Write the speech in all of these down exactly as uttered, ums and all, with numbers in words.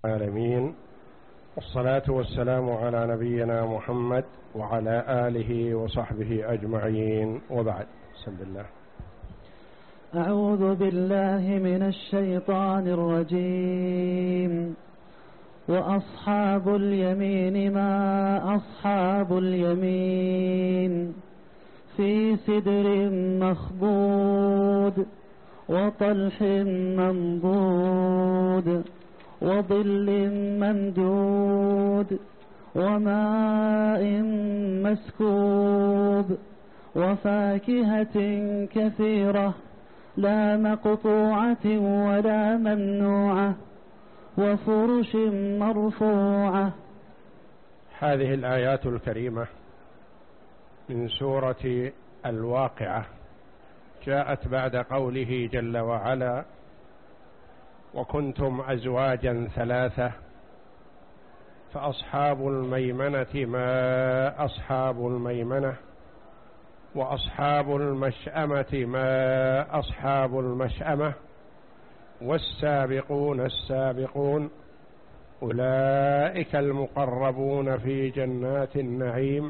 العالمين، والصلاة والسلام على نبينا محمد وعلى آله وصحبه أجمعين، وبعد. بسم الله. أعوذ بالله من الشيطان الرجيم. وأصحاب اليمين ما أصحاب اليمين في سدر مخضود وطلح منضود وظل ممدود وماء مسكوب وفاكهة كثيرة لا مقطوعة ولا ممنوعة وفرش مرفوعة. هذه الآيات الكريمة من سورة الواقعة جاءت بعد قوله جل وعلا: وكنتم أزواجا ثلاثة فأصحاب الميمنة ما أصحاب الميمنة وأصحاب المشأمة ما أصحاب المشأمة والسابقون السابقون أولئك المقربون في جنات النعيم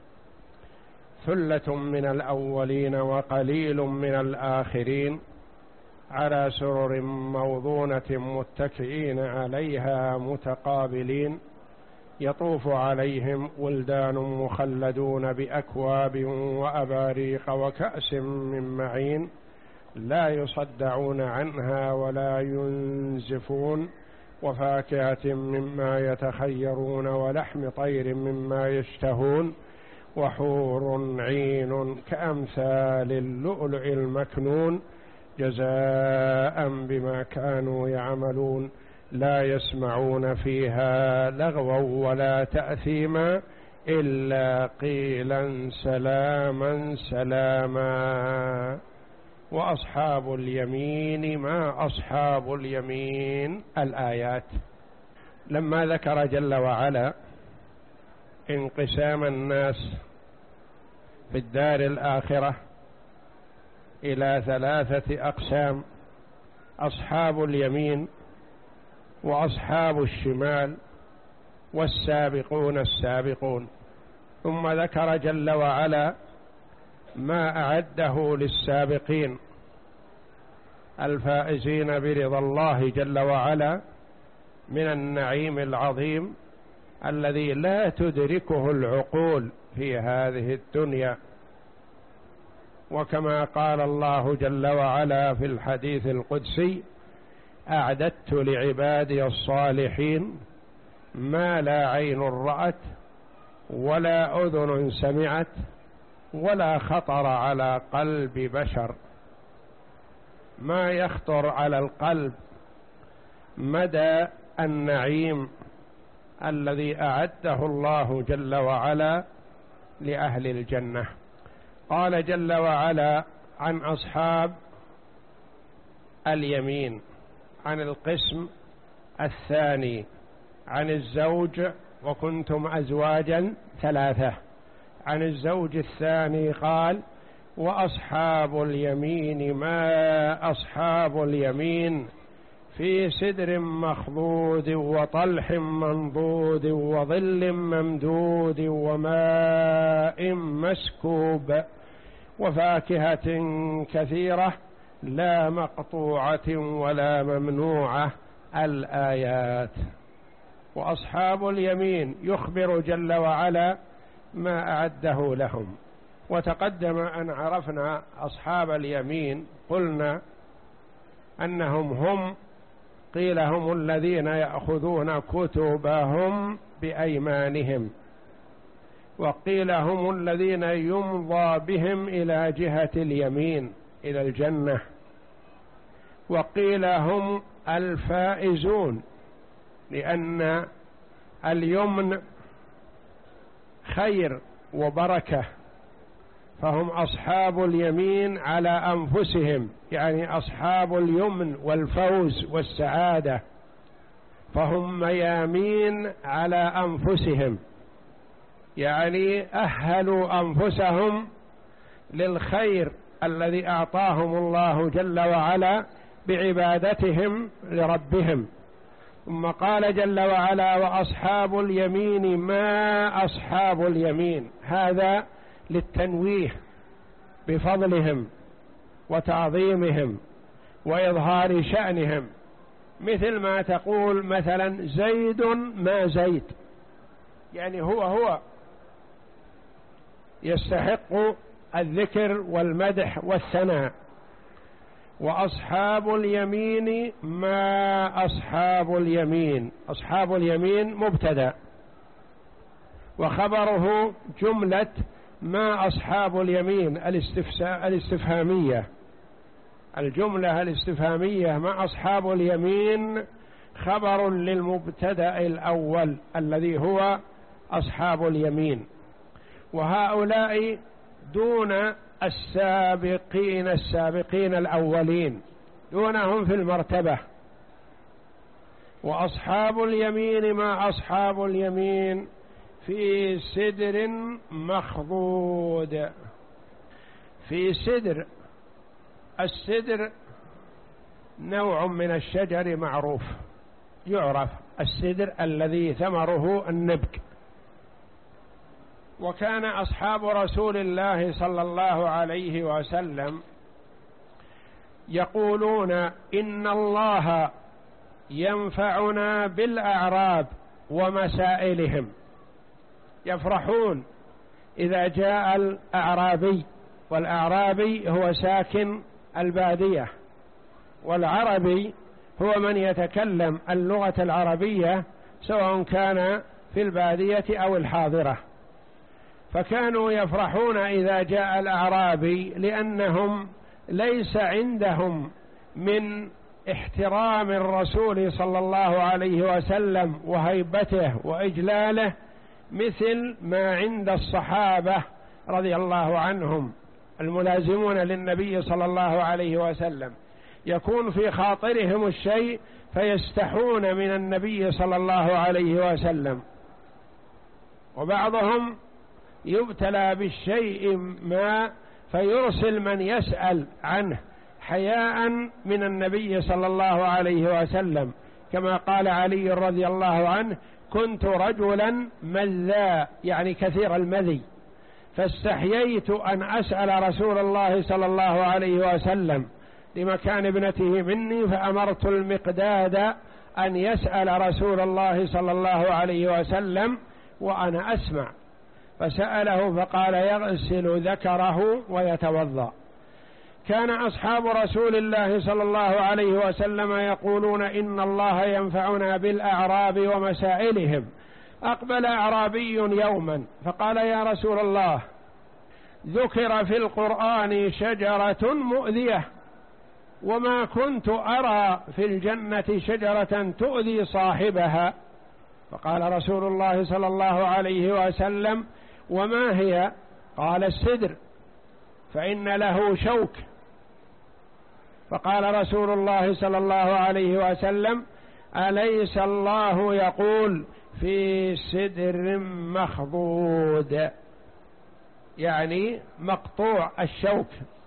ثلة من الأولين وقليل من الآخرين على سرر موضونة متكئين عليها متقابلين يطوف عليهم ولدان مخلدون بأكواب وأباريق وكأس من معين لا يصدعون عنها ولا ينزفون وفاكهة مما يتخيرون ولحم طير مما يشتهون وحور عين كأمثال اللؤلؤ المكنون جزاء بما كانوا يعملون لا يسمعون فيها لغوا ولا تأثيما إلا قيلا سلاما سلاما. وأصحاب اليمين ما أصحاب اليمين. الآيات. لما ذكر جل وعلا انقسام الناس في الدار الآخرة إلى ثلاثة أقسام: أصحاب اليمين وأصحاب الشمال والسابقون السابقون، ثم ذكر جل وعلا ما أعده للسابقين الفائزين برضا الله جل وعلا من النعيم العظيم الذي لا تدركه العقول في هذه الدنيا. وكما قال الله جل وعلا في الحديث القدسي: أعددت لعبادي الصالحين ما لا عين رأت ولا أذن سمعت ولا خطر على قلب بشر. ما يخطر على القلب مدى النعيم الذي أعده الله جل وعلا لأهل الجنة. قال جل وعلا عن أصحاب اليمين، عن القسم الثاني، عن الزوج: وكنتم أزواجا ثلاثة. عن الزوج الثاني قال: وأصحاب اليمين ما أصحاب اليمين في سدر مخضود وطلح منضود وظل ممدود وماء مسكوب وفاكهة كثيرة لا مقطوعة ولا ممنوعة. الآيات. وأصحاب اليمين يخبر جل وعلا ما أعده لهم. وتقدم أن عرفنا أصحاب اليمين قلنا أنهم هم قيل هم الذين يأخذون كتبهم بأيمانهم، وقيل هم الذين يمضى بهم إلى جهة اليمين إلى الجنة، وقيل هم الفائزون لأن اليمن خير وبركة، فهم أصحاب اليمين على أنفسهم، يعني أصحاب اليمن والفوز والسعادة، فهم ميامين على أنفسهم، يعني أهلوا أنفسهم للخير الذي أعطاهم الله جل وعلا بعبادتهم لربهم. ثم قال جل وعلا وأصحاب اليمين ما أصحاب اليمين، هذا للتنويه بفضلهم وتعظيمهم وإظهار شأنهم، مثل ما تقول مثلا زيد ما زيد، يعني هو هو يستحق الذكر والمدح والثناء. وأصحاب اليمين ما أصحاب اليمين، أصحاب اليمين مبتدأ وخبره جملة ما أصحاب اليمين الاستفهامية، الجملة الاستفهامية ما أصحاب اليمين خبر للمبتدأ الأول الذي هو أصحاب اليمين، وهؤلاء دون السابقين السابقين الأولين، دونهم في المرتبة. وأصحاب اليمين ما أصحاب اليمين في سدر مخضود، في سدر. السدر نوع من الشجر معروف يعرف، السدر الذي ثمره النبك. وكان أصحاب رسول الله صلى الله عليه وسلم يقولون إن الله ينفعنا بالأعراب ومسائلهم، يفرحون إذا جاء الأعرابي، والأعرابي هو ساكن البادية، والعربي هو من يتكلم اللغة العربية سواء كان في البادية أو الحاضرة. فكانوا يفرحون إذا جاء الأعرابي، لأنهم ليس عندهم من احترام الرسول صلى الله عليه وسلم وهيبته وإجلاله مثل ما عند الصحابة رضي الله عنهم الملازمون للنبي صلى الله عليه وسلم، يكون في خاطرهم الشيء فيستحون من النبي صلى الله عليه وسلم. وبعضهم يبتلى بالشيء ما فيرسل من يسأل عنه حياء من النبي صلى الله عليه وسلم، كما قال علي رضي الله عنه كنت رجلا مذا، يعني كثير المذي، فاستحييت أن أسأل رسول الله صلى الله عليه وسلم لمكان ابنته مني، فأمرت المقداد أن يسأل رسول الله صلى الله عليه وسلم وأنا أسمع، فسأله فقال يغسل ذكره ويتوضأ. كان أصحاب رسول الله صلى الله عليه وسلم يقولون إن الله ينفعنا بالأعراب ومسائلهم. أقبل أعرابي يوما فقال يا رسول الله ذكر في القرآن شجرة مؤذية وما كنت أرى في الجنة شجرة تؤذي صاحبها، فقال رسول الله صلى الله عليه وسلم وما هي؟ قال السدر فإن له شوك. فقال رسول الله صلى الله عليه وسلم أليس الله يقول في سدر مخضود، يعني مقطوع الشوك،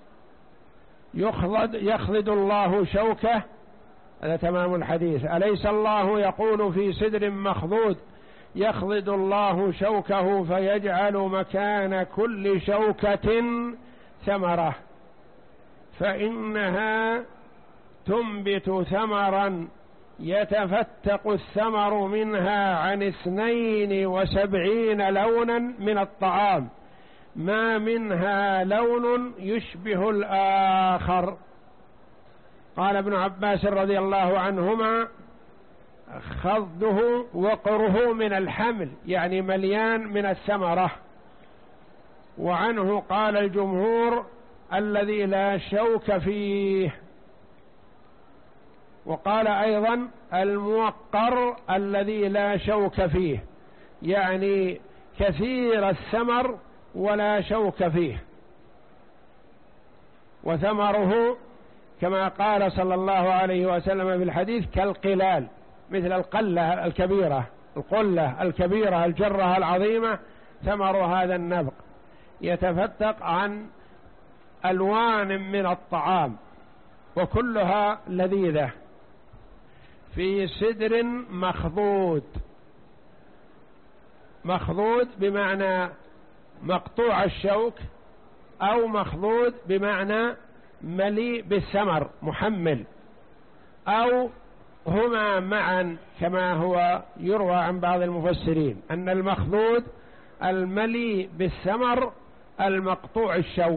يخضد يخضد الله شوكه، هذا تمام الحديث. أليس الله يقول في سدر مخضود يخضد الله شوكه فيجعل مكان كل شوكة ثمرة، فإنها تنبت ثمرا يتفتق الثمر منها عن اثنين وسبعين لونا من الطعام، ما منها لون يشبه الآخر. قال ابن عباس رضي الله عنهما خضه وقره من الحمل، يعني مليان من الثمرة. وعنه قال الجمهور الذي لا شوك فيه، وقال أيضا الموقر الذي لا شوك فيه، يعني كثير الثمر ولا شوك فيه. وثمره كما قال صلى الله عليه وسلم في الحديث كالقلال، مثل القلة الكبيرة، القلة الكبيرة الجرة العظيمة، ثمر هذا النبق يتفتق عن ألوان من الطعام وكلها لذيذة. في سدر مخضود. مخضود بمعنى مقطوع الشوك، أو مخضود بمعنى مليء بالثمر محمل، أو هما معا كما هو يروى عن بعض المفسرين أن المخضود المليء بالثمر المقطوع الشوك.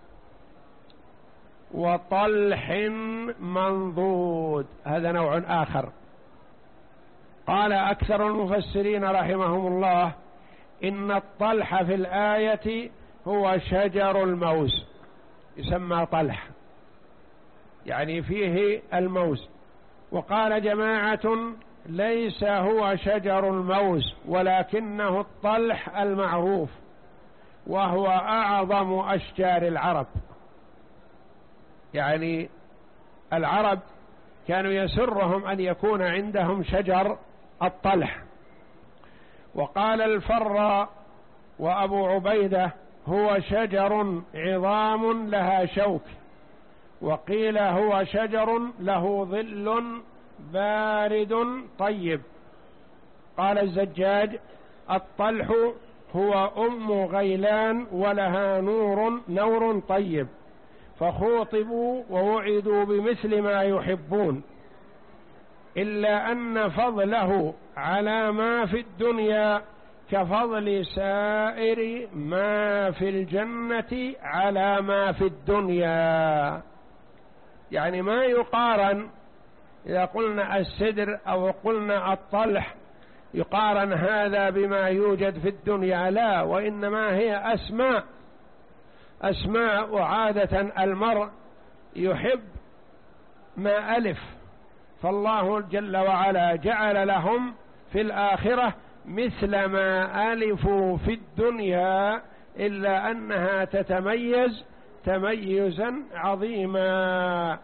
وطلح منضود هذا نوع آخر. قال أكثر المفسرين رحمهم الله إن الطلح في الآية هو شجر الموز، يسمى طلح يعني فيه الموز. وقال جماعة ليس هو شجر الموز ولكنه الطلح المعروف، وهو أعظم أشجار العرب. يعني العرب كانوا يسرهم أن يكون عندهم شجر الطلح. وقال الفراء وأبو عبيدة هو شجر عظام لها شوك، وقيل هو شجر له ظل بارد طيب. قال الزجاج الطلح هو أم غيلان ولها نور نور طيب، فخوطبوا ووعدوا بمثل ما يحبون، إلا أن فضله على ما في الدنيا كفضل سائر ما في الجنة على ما في الدنيا. يعني ما يقارن، إذا قلنا السدر أو قلنا الطلح يقارن هذا بما يوجد في الدنيا، لا، وإنما هي أسماء أسماء وعادة المرء يحب ما ألف، فالله جل وعلا جعل لهم في الآخرة مثل ما ألفوا في الدنيا، إلا أنها تتميز تميزا عظيما.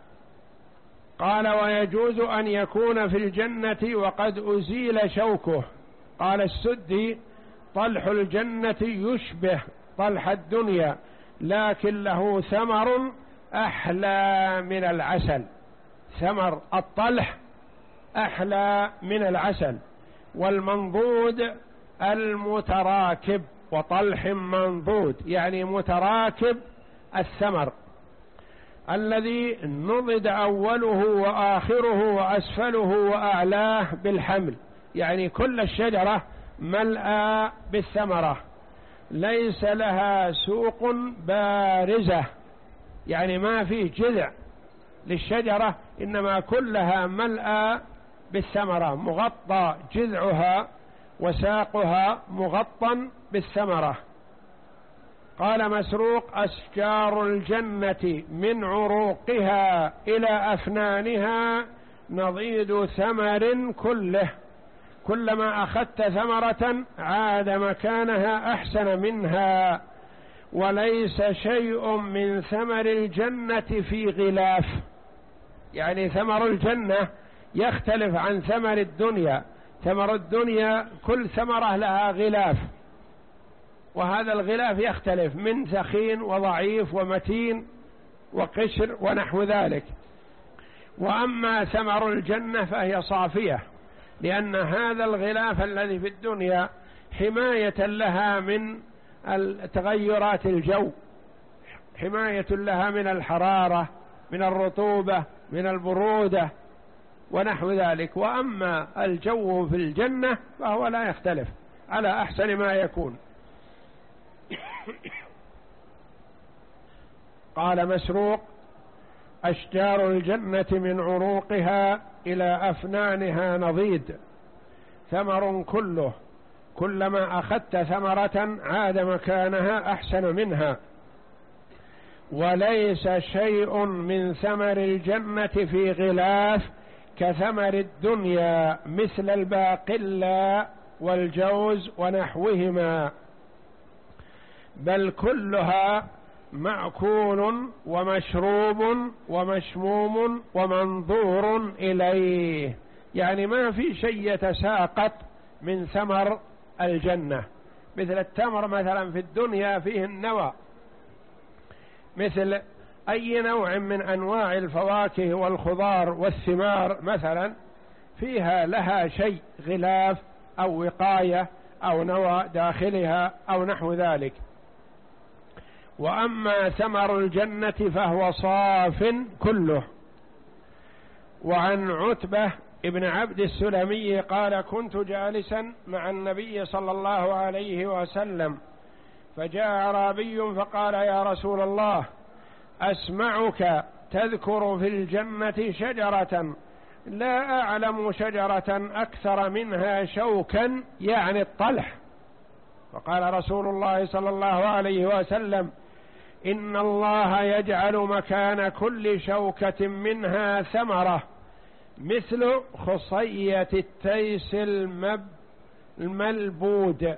قال ويجوز أن يكون في الجنة وقد أزيل شوكه. قال السدي طلح الجنة يشبه طلح الدنيا لكن له ثمر أحلى من العسل. ثمر الطلح أحلى من العسل. والمنضود المتراكب، وطلح منضود يعني متراكب الثمر، الذي نضد أوله وآخره وأسفله وأعلاه بالحمل، يعني كل الشجرة ملأى بالثمرة، ليس لها سوق بارزة، يعني ما فيه جذع للشجرة، إنما كلها ملأى بالثمرة، مغطى جذعها وساقها مغطى بالثمرة. قال مسروق أشجار الجنة من عروقها إلى أفنانها نضيد ثمر كله، كلما أخذت ثمرة عاد مكانها أحسن منها، وليس شيء من ثمر الجنة في غلاف. يعني ثمر الجنة يختلف عن ثمر الدنيا. ثمر الدنيا كل ثمرة لها غلاف، وهذا الغلاف يختلف من ثخين وضعيف ومتين وقشر ونحو ذلك. وأما ثمر الجنة فهي صافية، لأن هذا الغلاف الذي في الدنيا حماية لها من تغيرات الجو، حماية لها من الحرارة، من الرطوبة، من البرودة ونحو ذلك. وأما الجو في الجنة فهو لا يختلف على أحسن ما يكون. قال مسروق أشجار الجنة من عروقها إلى أفنانها نضيد ثمر كله، كلما أخذت ثمرة عاد مكانها أحسن منها، وليس شيء من ثمر الجنة في غلاف كثمر الدنيا مثل الباقلا والجوز ونحوهما، بل كلها مأكول ومشروب ومشموم ومنظور إليه. يعني ما في شيء يتساقط من ثمر الجنة، مثل التمر مثلا في الدنيا فيه النوى، مثل أي نوع من أنواع الفواكه والخضار والثمار مثلا فيها لها شيء غلاف أو وقاية أو نوى داخلها أو نحو ذلك. وأما ثمر الجنة فهو صاف كله. وعن عتبة ابن عبد السلمي قال: كنت جالسا مع النبي صلى الله عليه وسلم فجاء أعرابي فقال: يا رسول الله، أسمعك تذكر في الجنة شجرة لا أعلم شجرة أكثر منها شوكا، يعني الطلح. فقال رسول الله صلى الله عليه وسلم: إن الله يجعل مكان كل شوكة منها ثمرة مثل خصية التيس المب الملبود،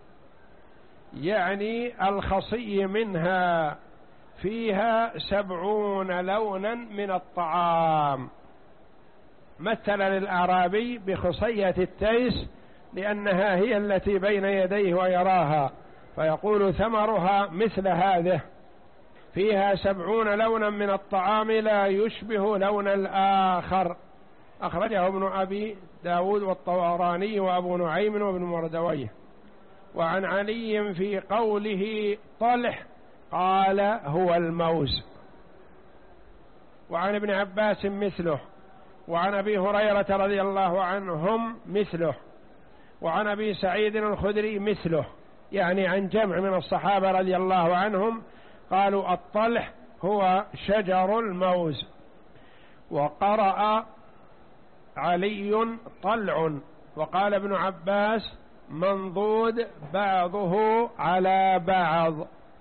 يعني الخصي منها فيها سبعون لونا من الطعام. مثل للأعرابي بخصية التيس لأنها هي التي بين يديه ويراها، فيقول ثمرها مثل هذه، فيها سبعون لونا من الطعام لا يشبه لون الآخر. أخرجه ابن أبي داود والطبراني وأبو نعيم وابن مردويه. وعن علي في قوله طلح قال: هو الموز. وعن ابن عباس مثله. وعن أبي هريرة رضي الله عنهم مثله. وعن أبي سعيد الخدري مثله، يعني عن جمع من الصحابة رضي الله عنهم قالوا: الطلح هو شجر الموز. وقرأ علي طلع، وقال ابن عباس: منضود بعضه على بعض.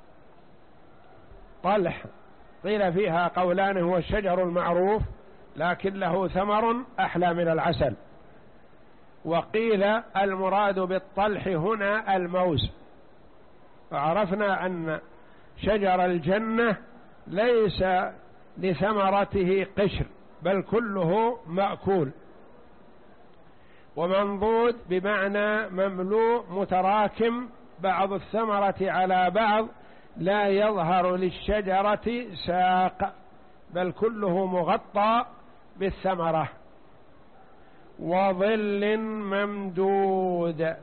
طلح قيل فيها قولان: هو الشجر المعروف لكن له ثمر أحلى من العسل. وقيل المراد بالطلح هنا الموز. فعرفنا أن شجر الجنة ليس لثمرته قشر بل كله مأكول. ومنضود بمعنى مملوء متراكم بعض الثمرة على بعض، لا يظهر للشجرة ساق بل كله مغطى بالثمرة. وظل ممدود،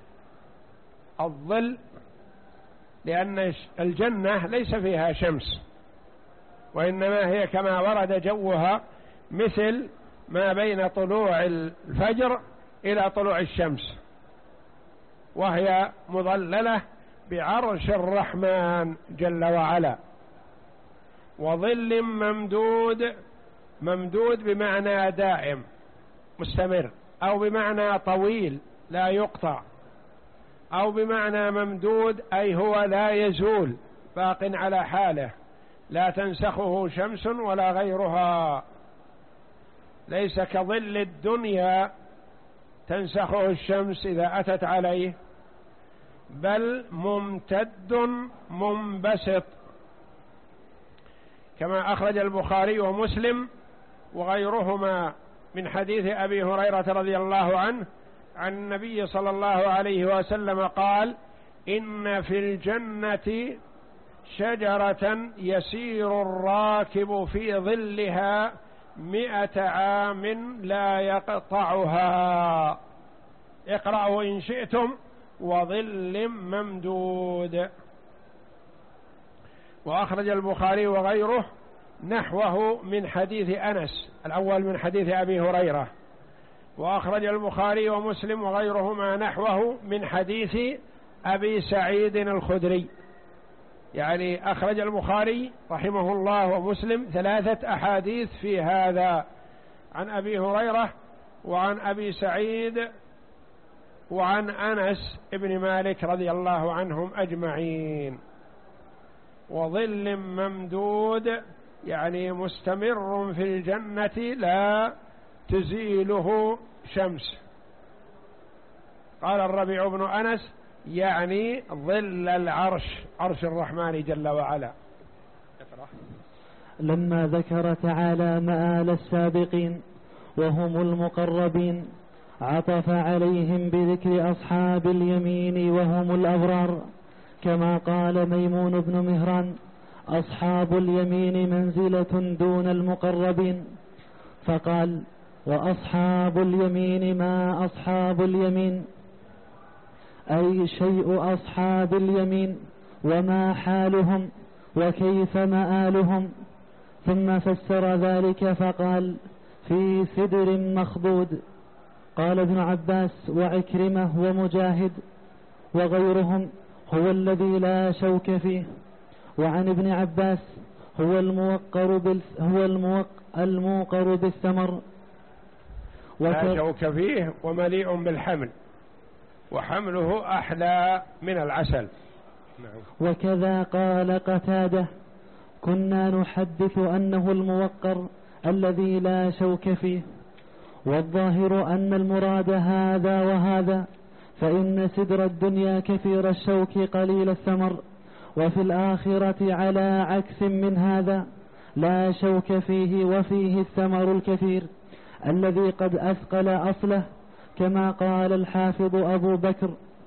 الظل لأن الجنة ليس فيها شمس، وإنما هي كما ورد جوها مثل ما بين طلوع الفجر إلى طلوع الشمس، وهي مظللة بعرش الرحمن جل وعلا. وظل ممدود، ممدود بمعنى دائم مستمر، أو بمعنى طويل لا يقطع، أو بمعنى ممدود أي هو لا يزول باق على حاله لا تنسخه شمس ولا غيرها، ليس كظل الدنيا تنسخه الشمس إذا أتت عليه، بل ممتد منبسط، كما أخرج البخاري ومسلم وغيرهما من حديث أبي هريرة رضي الله عنه عن النبي صلى الله عليه وسلم قال: إن في الجنة شجرة يسير الراكب في ظلها مئة عام لا يقطعها. اقرأوا إن شئتم: وظل ممدود. وأخرج البخاري وغيره نحوه من حديث أنس، الأول من حديث أبي هريرة، وأخرج البخاري ومسلم وغيرهما نحوه من حديث أبي سعيد الخدري. يعني أخرج البخاري رحمه الله ومسلم ثلاثة أحاديث في هذا، عن أبي هريرة وعن أبي سعيد وعن أنس ابن مالك رضي الله عنهم أجمعين. وظل ممدود يعني مستمر في الجنة لا تزيله شمس. قال الربيع بن أنس: يعني ظل العرش، عرش الرحمن جل وعلا. لما ذكر تعالى مآل السابقين وهم المقربين عطف عليهم بذكر أصحاب اليمين وهم الأبرار، كما قال ميمون بن مهران: أصحاب اليمين منزلة دون المقربين. فقال: وأصحاب اليمين ما أصحاب اليمين، أي شيء أصحاب اليمين وما حالهم وكيف مآلهم. ثم فسر ذلك فقال في سدر مخضود. قال ابن عباس وعكرمة ومجاهد وغيرهم هو الذي لا شوك فيه. وعن ابن عباس هو الموقر بال هو الموق الموقر بالثمر لا شوك فيه ومليء بالحمل، وحمله أحلى من العسل. وكذا قال قتادة كنا نحدث أنه الموقر الذي لا شوك فيه، والظاهر أن المراد هذا وهذا، فإن سدر الدنيا كثير الشوك قليل الثمر، وفي الآخرة على عكس من هذا لا شوك فيه وفيه الثمر الكثير الذي قد أثقل أصله، كما قال الحافظ أبو بكر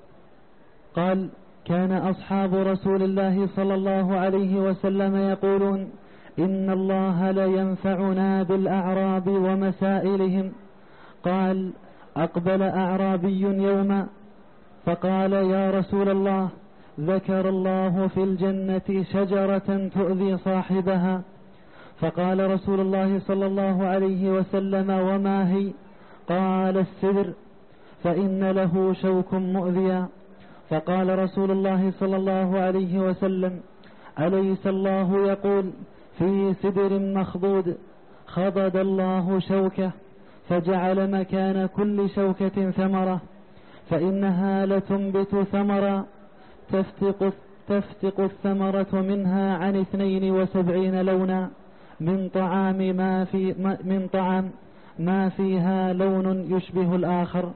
قال كان أصحاب رسول الله صلى الله عليه وسلم يقولون إن الله لينفعنا بالأعراب ومسائلهم. قال أقبل أعرابي يوما فقال يا رسول الله ذكر الله في الجنة شجرة تؤذي صاحبها، فقال رسول الله صلى الله عليه وسلم وما هي؟ قال السدر، فإن له شوك مؤذيا. فقال رسول الله صلى الله عليه وسلم أليس الله يقول في سدر مخضود خضد الله شوكه فجعل مكان كل شوكة ثمرة، فإنها لتنبت ثمرا تفتق, تفتق الثمرة منها عن اثنين وسبعين لونا من طعام ما في من طعام ما فيها لون يشبه الآخر.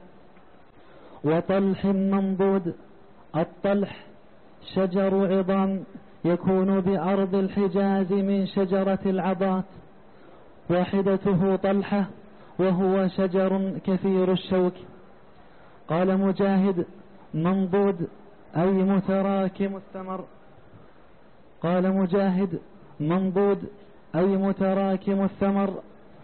وطلح منضود، الطلح شجر عظام يكون بأرض الحجاز من شجرة العضات، واحدته طلحة وهو شجر كثير الشوك. قال مجاهد منضود أي متراكم الثمر. قال مجاهد منضود أي متراكم الثمر،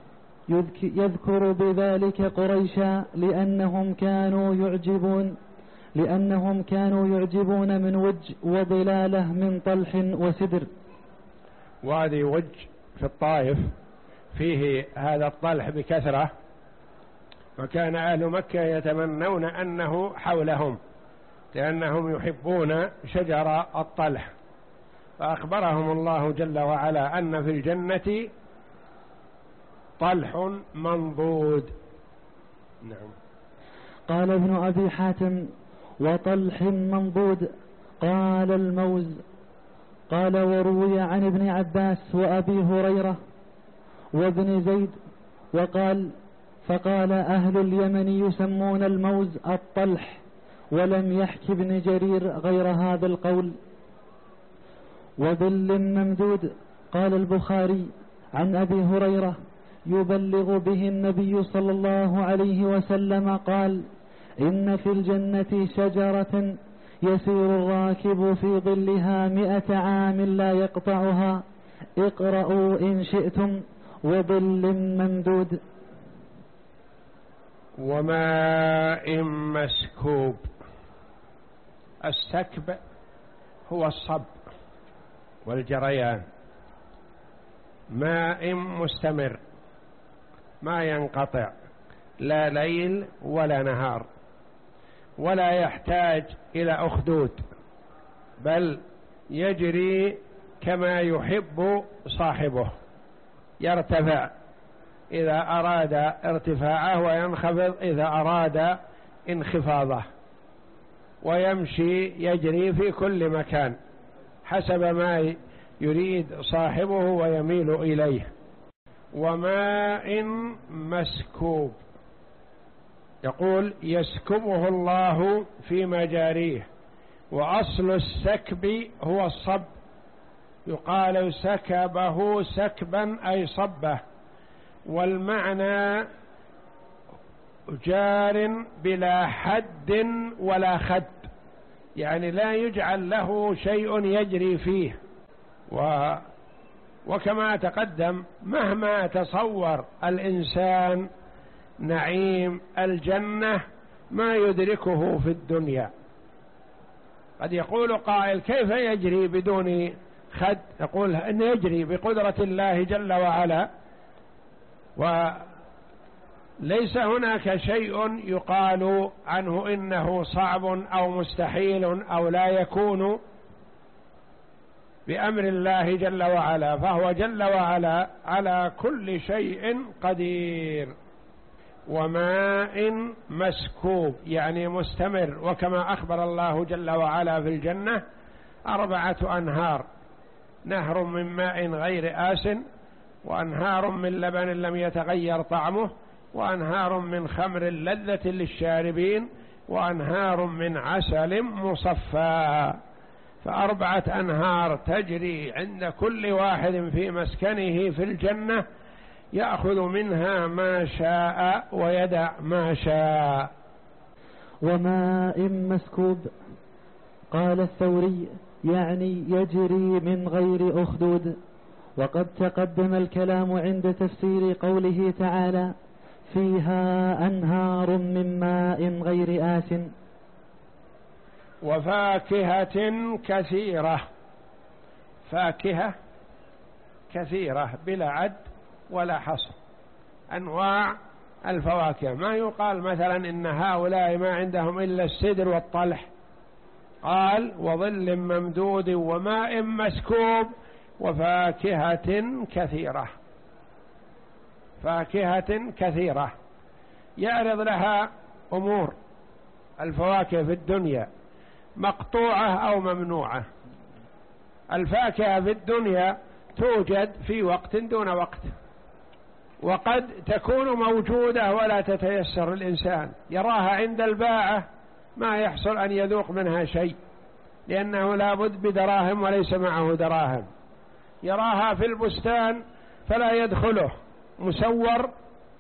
يذكر بذلك قريشا لأنهم كانوا يعجبون لأنهم كانوا يعجبون من وج وضلاله من طلح وسدر. وادي وج في الطائف فيه هذا الطلح بكثرة، وكان أهل مكة يتمنون أنه حولهم لأنهم يحبون شجر الطلح، فأخبرهم الله جل وعلا أن في الجنة طلح منضود. نعم. قال ابن أبي حاتم وطلح منضود قال الموز. قال وروي عن ابن عباس وأبي هريرة وابن زيد وقال فقال أهل اليمن يسمون الموز الطلح، ولم يحكي ابن جرير غير هذا القول. وظل ممدود قال البخاري عن أبي هريرة يبلغ به النبي صلى الله عليه وسلم قال إن في الجنة شجرة يسير الراكب في ظلها مئة عام لا يقطعها، اقرأوا إن شئتم. وظل ممدود. وماء مسكوب. السكب هو الصب والجريان، ماء مستمر ما ينقطع لا ليل ولا نهار، ولا يحتاج إلى أخدود، بل يجري كما يحب صاحبه، يرتفع إذا أراد ارتفاعه وينخفض إذا أراد انخفاضه، ويمشي يجري في كل مكان حسب ما يريد صاحبه ويميل إليه. وماء مسكوب، يقول يسكبه الله في مجاريه، وأصل السكب هو الصب، يقال سكبه سكبا أي صبه، والمعنى جار بلا حد ولا خد، يعني لا يجعل له شيء يجري فيه. و وكما تقدم مهما تصور الإنسان نعيم الجنة ما يدركه في الدنيا. قد يقول قائل كيف يجري بدون خد؟ يقول إن يجري بقدرة الله جل وعلا، وليس هناك شيء يقال عنه إنه صعب أو مستحيل أو لا يكون بأمر الله جل وعلا، فهو جل وعلا على كل شيء قدير. وماء مسكوب يعني مستمر، وكما أخبر الله جل وعلا في الجنة أربعة أنهار: نهر من ماء غير آسن، وأنهار من لبن لم يتغير طعمه، وأنهار من خمر لذة للشاربين، وأنهار من عسل مصفى. فأربعة أنهار تجري عند كل واحد في مسكنه في الجنة، يأخذ منها ما شاء ويدع ما شاء. وماء مسكوب، قال الثوري يعني يجري من غير أخدود. وقد تقدم الكلام عند تفسير قوله تعالى: فيها أنهار من ماء غير آسن. وفاكهة كثيرة، فاكهة كثيرة بلا عد ولا حصر، أنواع الفواكه. ما يقال مثلا إن هؤلاء ما عندهم إلا السدر والطلح، قال وظل ممدود وماء مسكوب وفاكهة كثيرة. فاكهة كثيرة يعرض لها أمور الفواكه في الدنيا مقطوعة أو ممنوعة. الفاكهة في الدنيا توجد في وقت دون وقت، وقد تكون موجودة ولا تتيسر الإنسان، يراها عند الباعة ما يحصل أن يذوق منها شيء لأنه لابد بدراهم وليس معه دراهم، يراها في البستان فلا يدخله، مسور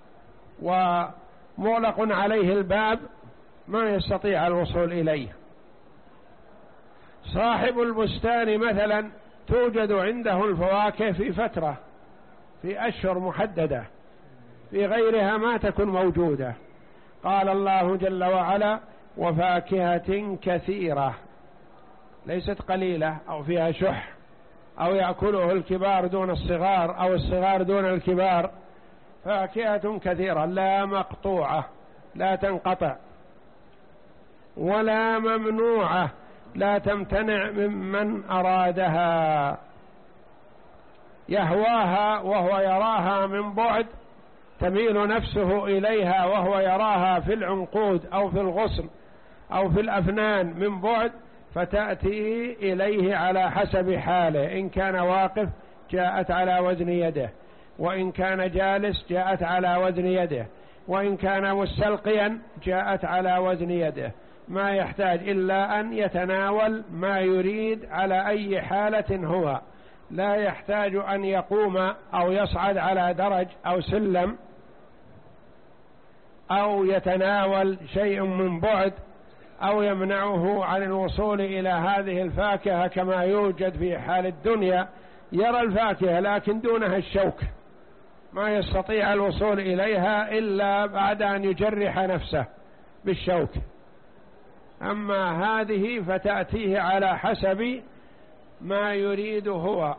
ومغلق عليه الباب ما يستطيع الوصول إليه. صاحب البستان مثلا توجد عنده الفواكه في فترة، في أشهر محددة، في غيرها ما تكون موجودة. قال الله جل وعلا: وفاكهة كثيرة، ليست قليلة أو فيها شح أو يأكله الكبار دون الصغار أو الصغار دون الكبار. فاكهة كثيرة لا مقطوعة لا تنقطع، ولا ممنوعة لا تمتنع ممن أرادها، يهواها وهو يراها من بعد، تميل نفسه إليها وهو يراها في العنقود أو في الغصن أو في الأفنان من بعد، فتأتي إليه على حسب حاله. إن كان واقف جاءت على وزن يده، وإن كان جالس جاءت على وزن يده، وإن كان مستلقيا جاءت على وزن يده. ما يحتاج إلا أن يتناول ما يريد على أي حالة هو، لا يحتاج أن يقوم أو يصعد على درج أو سلم أو يتناول شيء من بعد أو يمنعه عن الوصول إلى هذه الفاكهة كما يوجد في حال الدنيا. يرى الفاكهة لكن دونها الشوك، ما يستطيع الوصول إليها إلا بعد أن يجرح نفسه بالشوك. أما هذه فتأتيه على حسب ما يريد هو.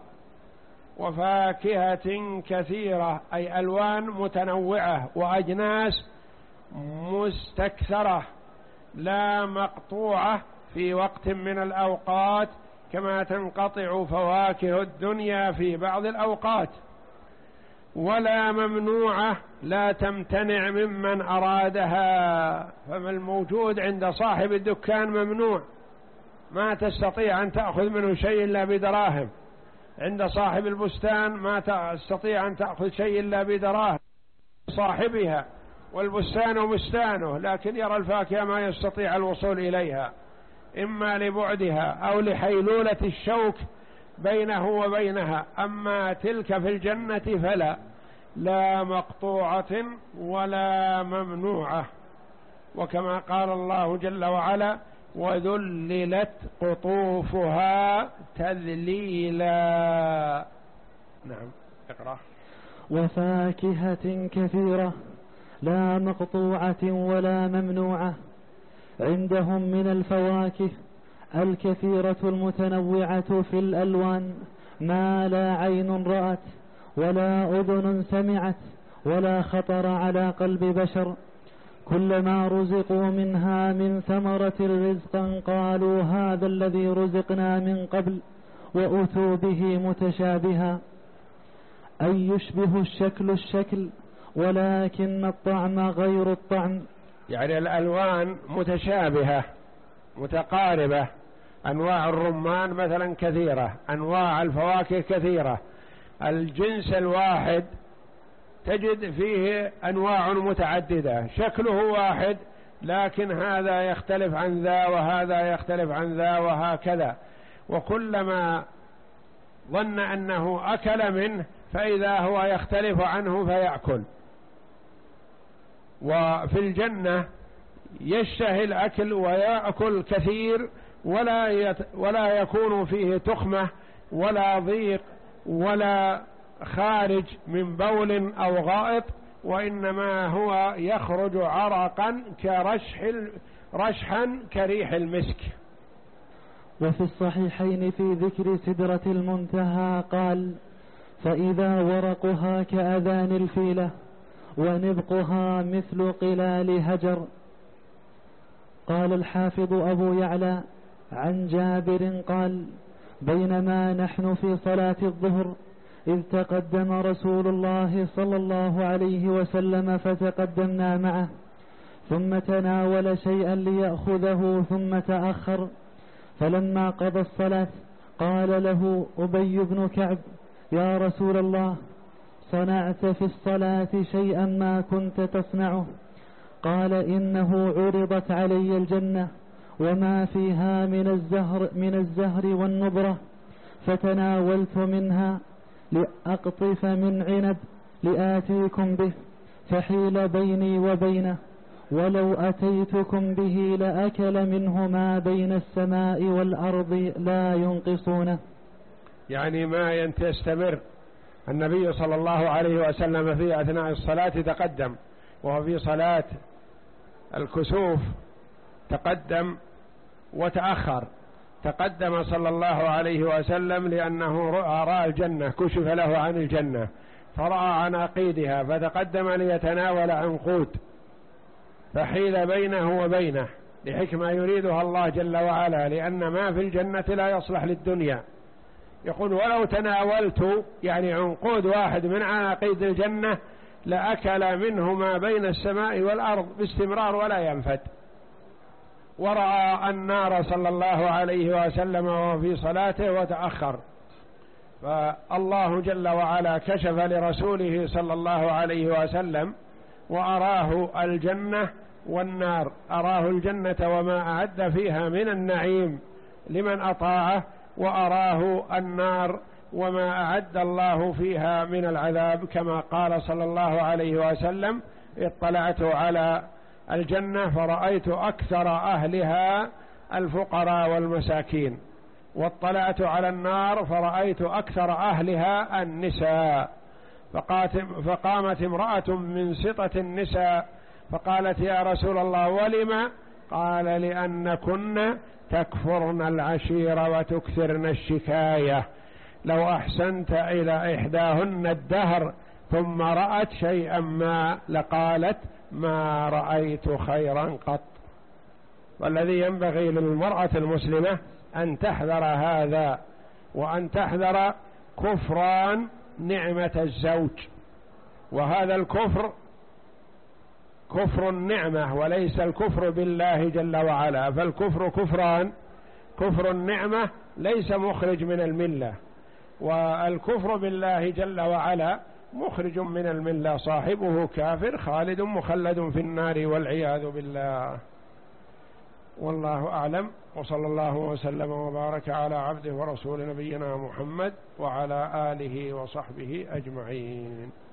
وفاكهة كثيرة أي ألوان متنوعة وأجناس مستكثرة، لا مقطوعة في وقت من الأوقات كما تنقطع فواكه الدنيا في بعض الأوقات، ولا ممنوعة لا تمتنع ممن أرادها. فما الموجود عند صاحب الدكان ممنوع، ما تستطيع أن تأخذ منه شيء إلا بدراهم. عند صاحب البستان ما تستطيع أن تأخذ شيء إلا بدراهم صاحبها، والبستان بستانه، لكن يرى الفاكهة ما يستطيع الوصول إليها، إما لبعدها أو لحيلولة الشوك بينه وبينها. أما تلك في الجنة فلا، لا مقطوعة ولا ممنوعة. وكما قال الله جل وعلا: وذللت قطوفها تذليلا. نعم، اقرأ. وفاكهة كثيرة لا مقطوعة ولا ممنوعة. عندهم من الفواكه الكثيرة المتنوعة في الألوان ما لا عين رأت ولا أذن سمعت ولا خطر على قلب بشر. كلما رزقوا منها من ثمرة رزقا قالوا هذا الذي رزقنا من قبل وأتوا به متشابها، أي يشبه الشكل الشكل ولكن الطعم غير الطعم. يعني الألوان متشابهة متقاربة، أنواع الرمان مثلا كثيرة، أنواع الفواكه كثيرة، الجنس الواحد تجد فيه أنواع متعددة، شكله واحد لكن هذا يختلف عن ذا وهذا يختلف عن ذا وهكذا، وكلما ظن أنه أكل منه فإذا هو يختلف عنه فيأكل. وفي الجنة يشتهي الأكل ويأكل كثير ولا يت ولا يكون فيه تخمة ولا ضيق ولا خارج من بول أو غائط، وإنما هو يخرج عرقا كرشح رشحا كريح المسك. وفي الصحيحين في ذكر سدرة المنتهى قال فإذا ورقها كأذان الفيلة ونبقها مثل قلال هجر. قال الحافظ أبو يعلى عن جابر قال بينما نحن في صلاة الظهر إذ تقدم رسول الله صلى الله عليه وسلم فتقدمنا معه، ثم تناول شيئا ليأخذه ثم تأخر، فلما قضى الصلاة قال له أبي بن كعب يا رسول الله صنعت في الصلاة شيئا ما كنت تصنعه؟ قال إنه عرضت علي الجنة وما فيها من الزهر, من الزهر والنضرة، فتناولت منها لأقطف من عنب لآتيكم به، فحيل بيني وبينه، ولو أتيتكم به لأكل منه ما بين السماء والأرض لا ينقصونه. يعني ما يستمر النبي صلى الله عليه وسلم في أثناء الصلاة تقدم، وهو في صلاة الكسوف تقدم وتأخر. تقدم صلى الله عليه وسلم لأنه رأى الجنة، كشف له عن الجنة فرأى عناقيدها فتقدم ليتناول عنقود، فحيل بينه وبينه لحكمة يريدها الله جل وعلا، لأن ما في الجنة لا يصلح للدنيا. يقول ولو تناولت يعني عنقود واحد من عناقيد الجنة لأكل منه ما بين السماء والأرض باستمرار ولا ينفد. ورأى النار صلى الله عليه وسلم وهو في صلاته وتأخر، فالله جل وعلا كشف لرسوله صلى الله عليه وسلم وأراه الجنة والنار، أراه الجنة وما أعد فيها من النعيم لمن أطاعه، وأراه النار وما أعد الله فيها من العذاب، كما قال صلى الله عليه وسلم اطلعت على الجنة فرأيت أكثر أهلها الفقراء والمساكين، واطلعت على النار فرأيت أكثر أهلها النساء. فقامت امرأة من سطة النساء فقالت يا رسول الله ولم؟ قال لأن كن تكفرن العشير وتكثرن الشكاية، لو أحسنت إلى إحداهن الدهر ثم رأت شيئا ما لقالت ما رأيت خيرا قط. والذي ينبغي للمرأة المسلمة أن تحذر هذا، وأن تحذر كفران نعمة الزوج، وهذا الكفر كفر النعمة وليس الكفر بالله جل وعلا، فالكفر كفران، كفر النعمة ليس مخرج من الملة، والكفر بالله جل وعلا مخرج من الملة، صاحبه كافر خالد مخلد في النار والعياذ بالله. والله أعلم، وصلى الله وسلم وبارك على عبده ورسول نبينا محمد وعلى آله وصحبه أجمعين.